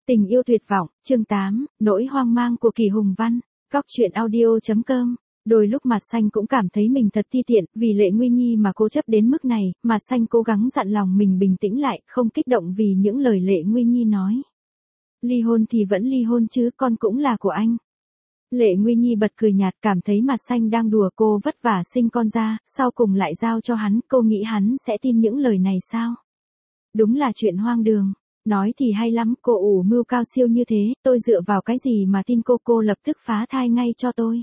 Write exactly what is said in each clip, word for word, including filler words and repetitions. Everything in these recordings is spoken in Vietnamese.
Tình yêu tuyệt vọng, chương tám, nỗi hoang mang của Kỳ Hùng Văn. Góc truyện audio chấm com. Đôi lúc Mặt Xanh cũng cảm thấy mình thật ti tiện, vì Lệ Nguy Nhi mà cố chấp đến mức này. Mặt Xanh cố gắng dặn lòng mình bình tĩnh lại, không kích động vì những lời Lệ Nguy Nhi nói. Ly hôn thì vẫn ly hôn chứ, con cũng là của anh. Lệ Nguy Nhi bật cười nhạt, cảm thấy Mặt Xanh đang đùa cô vất vả sinh con ra, sau cùng lại giao cho hắn, cô nghĩ hắn sẽ tin những lời này sao? Đúng là chuyện hoang đường. Nói thì hay lắm, cô ủ mưu cao siêu như thế, tôi dựa vào cái gì mà tin cô, cô lập tức phá thai ngay cho tôi.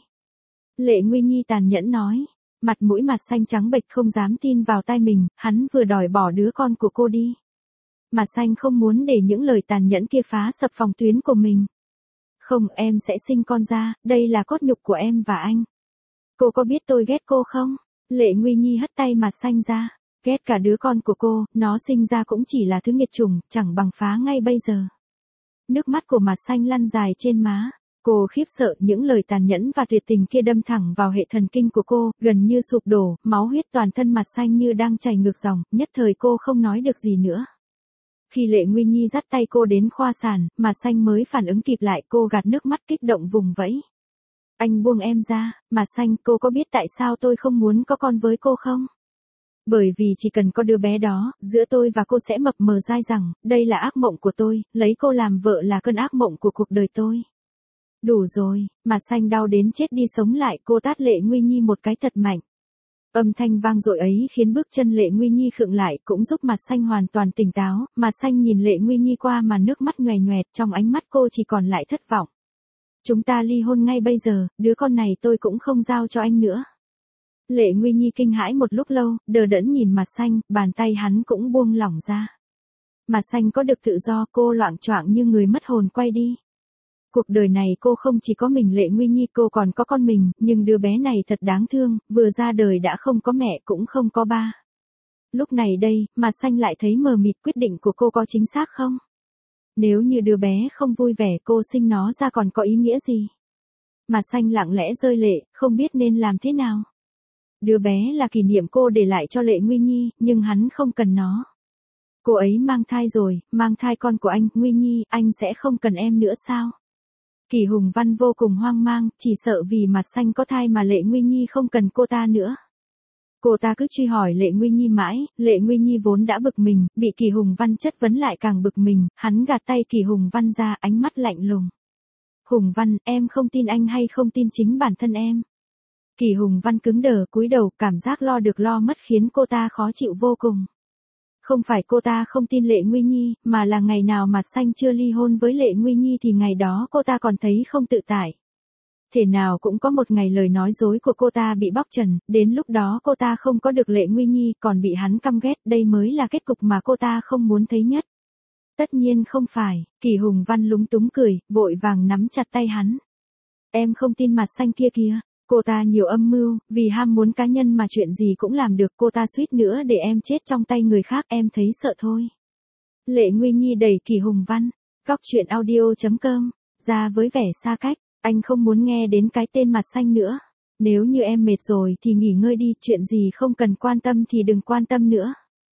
Lệ Nguy Nhi tàn nhẫn nói, mặt mũi Mặt Xanh trắng bệch không dám tin vào tai mình, hắn vừa đòi bỏ đứa con của cô đi. Mặt Xanh không muốn để những lời tàn nhẫn kia phá sập phòng tuyến của mình. Không, em sẽ sinh con ra, đây là cốt nhục của em và anh. Cô có biết tôi ghét cô không? Lệ Nguy Nhi hất tay Mặt Xanh ra. Ghét cả đứa con của cô, nó sinh ra cũng chỉ là thứ nghiệt chủng, chẳng bằng phá ngay bây giờ. Nước mắt của Mặt Xanh lăn dài trên má. Cô khiếp sợ, những lời tàn nhẫn và tuyệt tình kia đâm thẳng vào hệ thần kinh của cô, gần như sụp đổ, máu huyết toàn thân Mặt Xanh như đang chảy ngược dòng, nhất thời cô không nói được gì nữa. Khi Lệ Nguy Nhi dắt tay cô đến khoa sản, Mặt Xanh mới phản ứng kịp lại, cô gạt nước mắt kích động vùng vẫy. Anh buông em ra. Mặt Xanh, cô có biết tại sao tôi không muốn có con với cô không? Bởi vì chỉ cần có đứa bé đó, giữa tôi và cô sẽ mập mờ dai dẳng, đây là ác mộng của tôi, lấy cô làm vợ là cơn ác mộng của cuộc đời tôi. Đủ rồi. Mặt Xanh đau đến chết đi sống lại, cô tát Lệ Nguy Nhi một cái thật mạnh. Âm thanh vang dội ấy khiến bước chân Lệ Nguy Nhi khựng lại, cũng giúp Mặt Xanh hoàn toàn tỉnh táo. Mặt Xanh nhìn Lệ Nguy Nhi qua màn nước mắt nhòe nhòe, trong ánh mắt cô chỉ còn lại thất vọng. Chúng ta ly hôn ngay bây giờ, đứa con này tôi cũng không giao cho anh nữa. Lệ Nguy Nhi kinh hãi một lúc lâu, đờ đẫn nhìn Mặt Xanh, bàn tay hắn cũng buông lỏng ra. Mặt Xanh có được tự do, cô loạng choạng như người mất hồn quay đi. Cuộc đời này cô không chỉ có mình Lệ Nguy Nhi, cô còn có con mình, nhưng đứa bé này thật đáng thương, vừa ra đời đã không có mẹ cũng không có ba. Lúc này đây, Mặt Xanh lại thấy mờ mịt, quyết định của cô có chính xác không? Nếu như đứa bé không vui vẻ, cô sinh nó ra còn có ý nghĩa gì? Mặt Xanh lặng lẽ rơi lệ, không biết nên làm thế nào. Đứa bé là kỷ niệm cô để lại cho Lệ Nguy Nhi, nhưng hắn không cần nó. Cô ấy mang thai rồi, mang thai con của anh, Nguy Nhi, anh sẽ không cần em nữa sao? Kỳ Hùng Văn vô cùng hoang mang, chỉ sợ vì Mặt Xanh có thai mà Lệ Nguy Nhi không cần cô ta nữa. Cô ta cứ truy hỏi Lệ Nguy Nhi mãi, Lệ Nguy Nhi vốn đã bực mình, bị Kỳ Hùng Văn chất vấn lại càng bực mình, hắn gạt tay Kỳ Hùng Văn ra, ánh mắt lạnh lùng. Hùng Văn, em không tin anh hay không tin chính bản thân em? Kỳ Hùng Văn cứng đờ cúi đầu, cảm giác lo được lo mất khiến cô ta khó chịu vô cùng. Không phải cô ta không tin Lệ Nguy Nhi, mà là ngày nào Mặt Xanh chưa ly hôn với Lệ Nguy Nhi thì ngày đó cô ta còn thấy không tự tại. Thể nào cũng có một ngày lời nói dối của cô ta bị bóc trần, đến lúc đó cô ta không có được Lệ Nguy Nhi, còn bị hắn căm ghét, đây mới là kết cục mà cô ta không muốn thấy nhất. Tất nhiên không phải. Kỳ Hùng Văn lúng túng cười, vội vàng nắm chặt tay hắn. Em không tin Mặt Xanh kia kìa. Cô ta nhiều âm mưu, vì ham muốn cá nhân mà chuyện gì cũng làm được, cô ta suýt nữa để em chết trong tay người khác, em thấy sợ thôi. Lệ Nguy Nhi đẩy Kỳ Hùng Văn. Góc truyện audio chấm com. Ra với vẻ xa cách, anh không muốn nghe đến cái tên Mặt Xanh nữa. Nếu như em mệt rồi thì nghỉ ngơi đi, chuyện gì không cần quan tâm thì đừng quan tâm nữa.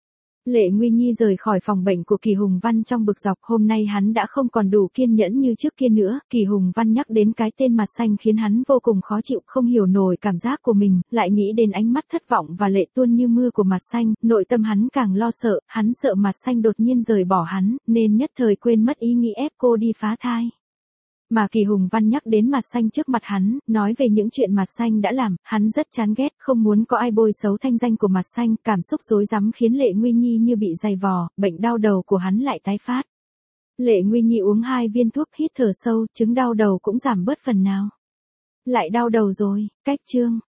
Lệ Nguy Nhi rời khỏi phòng bệnh của Kỳ Hùng Văn trong bực dọc, hôm nay hắn đã không còn đủ kiên nhẫn như trước kia nữa, Kỳ Hùng Văn nhắc đến cái tên Mặt Xanh khiến hắn vô cùng khó chịu, không hiểu nổi cảm giác của mình, lại nghĩ đến ánh mắt thất vọng và lệ tuôn như mưa của Mặt Xanh, nội tâm hắn càng lo sợ, hắn sợ Mặt Xanh đột nhiên rời bỏ hắn, nên nhất thời quên mất ý nghĩ ép cô đi phá thai. Mà Kỳ Hùng Văn nhắc đến Mặt Xanh trước mặt hắn, nói về những chuyện Mặt Xanh đã làm, hắn rất chán ghét, không muốn có ai bôi xấu thanh danh của Mặt Xanh, cảm xúc rối rắm khiến Lệ Nguy Nhi như bị dày vò, bệnh đau đầu của hắn lại tái phát. Lệ Nguy Nhi uống hai viên thuốc, hít thở sâu, chứng đau đầu cũng giảm bớt phần nào. Lại đau đầu rồi. Cách chương.